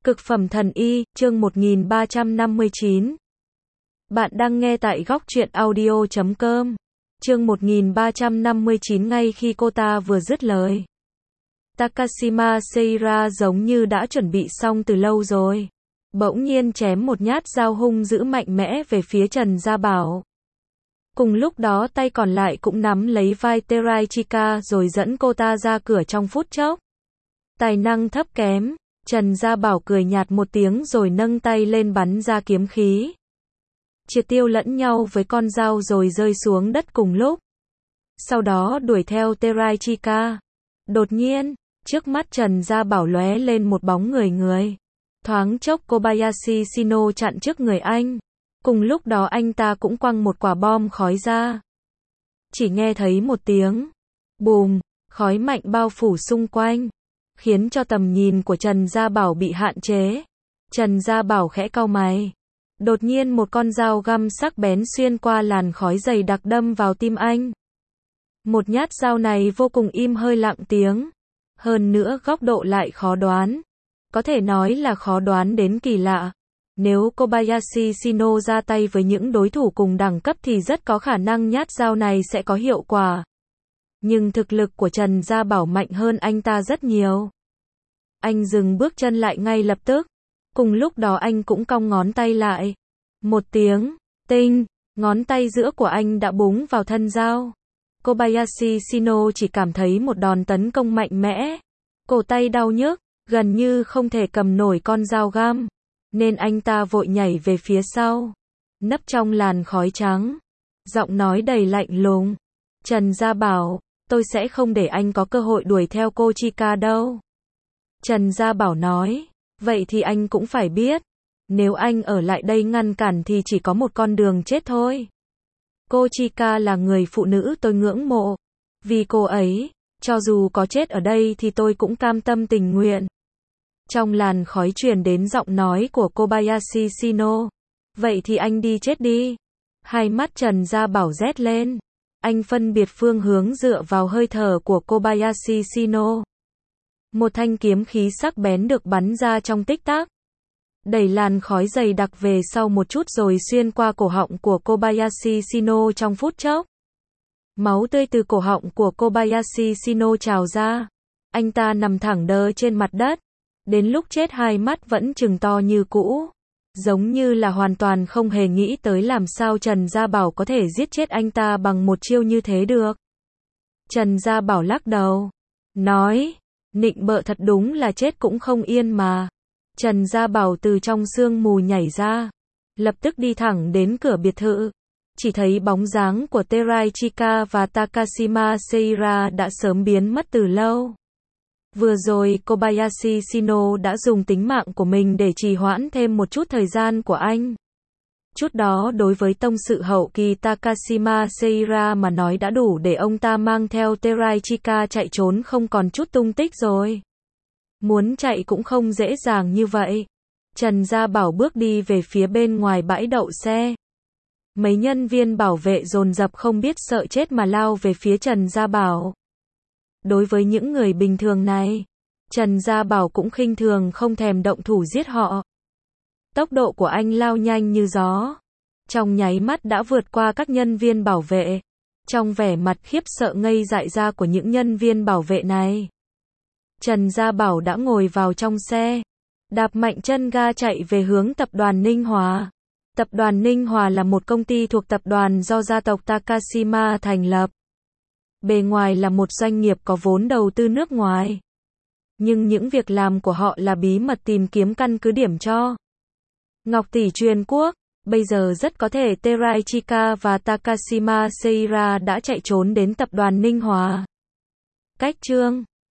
Cực phẩm thần y, chương 1359. Bạn đang nghe tại góc truyện audio.com. Chương 1359. Ngay khi cô ta vừa dứt lời, Takashima Seira giống như đã chuẩn bị xong từ lâu rồi. Bỗng nhiên chém một nhát dao hung dữ mạnh mẽ về phía Trần Gia Bảo. Cùng lúc đó tay còn lại cũng nắm lấy vai Teraichika rồi dẫn cô ta ra cửa trong phút chốc. Tài năng thấp kém. Trần Gia Bảo cười nhạt một tiếng rồi nâng tay lên bắn ra kiếm khí. Triệt tiêu lẫn nhau với con dao rồi rơi xuống đất cùng lúc. Sau đó đuổi theo Teraichika. Đột nhiên, trước mắt Trần Gia Bảo lóe lên một bóng người. Thoáng chốc Kobayashi Shino chặn trước người anh. Cùng lúc đó anh ta cũng quăng một quả bom khói ra. Chỉ nghe thấy một tiếng bùm, khói mạnh bao phủ xung quanh, khiến cho tầm nhìn của Trần Gia Bảo bị hạn chế. Trần Gia Bảo khẽ cau mày. Đột nhiên một con dao găm sắc bén xuyên qua làn khói dày đặc đâm vào tim anh. Một nhát dao này vô cùng im hơi lặng tiếng. Hơn nữa góc độ lại khó đoán. Có thể nói là khó đoán đến kỳ lạ. Nếu Kobayashi Shino ra tay với những đối thủ cùng đẳng cấp thì rất có khả năng nhát dao này sẽ có hiệu quả. Nhưng thực lực của Trần Gia Bảo mạnh hơn anh ta rất nhiều. Anh dừng bước chân lại ngay lập tức. Cùng lúc đó anh cũng cong ngón tay lại. Một tiếng, tinh, ngón tay giữa của anh đã búng vào thân dao. Kobayashi Shino chỉ cảm thấy một đòn tấn công mạnh mẽ. Cổ tay đau nhức, gần như không thể cầm nổi con dao găm. Nên anh ta vội nhảy về phía sau. Nấp trong làn khói trắng. Giọng nói đầy lạnh lùng. Trần Gia Bảo, tôi sẽ không để anh có cơ hội đuổi theo cô Chika đâu. Trần Gia Bảo nói, vậy thì anh cũng phải biết, nếu anh ở lại đây ngăn cản thì chỉ có một con đường chết thôi. Cô Chika là người phụ nữ tôi ngưỡng mộ. Vì cô ấy, cho dù có chết ở đây thì tôi cũng cam tâm tình nguyện. Trong làn khói truyền đến giọng nói của Kobayashi Shino. Vậy thì anh đi chết đi. Hai mắt Trần Gia Bảo rét lên. Anh phân biệt phương hướng dựa vào hơi thở của Kobayashi Shino. Một thanh kiếm khí sắc bén được bắn ra trong tích tắc. Đẩy làn khói dày đặc về sau một chút rồi xuyên qua cổ họng của Kobayashi Shino trong phút chốc. Máu tươi từ cổ họng của Kobayashi Shino trào ra. Anh ta nằm thẳng đơ trên mặt đất. Đến lúc chết hai mắt vẫn trừng to như cũ. Giống như là hoàn toàn không hề nghĩ tới làm sao Trần Gia Bảo có thể giết chết anh ta bằng một chiêu như thế được. Trần Gia Bảo lắc đầu. Nói, nịnh bợ thật đúng là chết cũng không yên mà. Trần Gia Bảo từ trong sương mù nhảy ra. Lập tức đi thẳng đến cửa biệt thự. Chỉ thấy bóng dáng của Teraichika và Takashima Seira đã sớm biến mất từ lâu. Vừa rồi Kobayashi Shino đã dùng tính mạng của mình để trì hoãn thêm một chút thời gian của anh. Chút đó đối với tông sự hậu kỳ Takashima Seira mà nói đã đủ để ông ta mang theo Teraichika chạy trốn không còn chút tung tích rồi. Muốn chạy cũng không dễ dàng như vậy. Trần Gia Bảo bước đi về phía bên ngoài bãi đậu xe. Mấy nhân viên bảo vệ dồn dập không biết sợ chết mà lao về phía Trần Gia Bảo. Đối với những người bình thường này, Trần Gia Bảo cũng khinh thường không thèm động thủ giết họ. Tốc độ của anh lao nhanh như gió. Trong nháy mắt đã vượt qua các nhân viên bảo vệ. Trong vẻ mặt khiếp sợ ngây dại ra của những nhân viên bảo vệ này, Trần Gia Bảo đã ngồi vào trong xe. Đạp mạnh chân ga chạy về hướng tập đoàn Ninh Hòa. Tập đoàn Ninh Hòa là một công ty thuộc tập đoàn do gia tộc Takashima thành lập. Bề ngoài là một doanh nghiệp có vốn đầu tư nước ngoài. Nhưng những việc làm của họ là bí mật tìm kiếm căn cứ điểm cho Ngọc tỷ truyền quốc. Bây giờ rất có thể Teraichika và Takashima Seira đã chạy trốn đến tập đoàn Ninh Hòa. Cách chương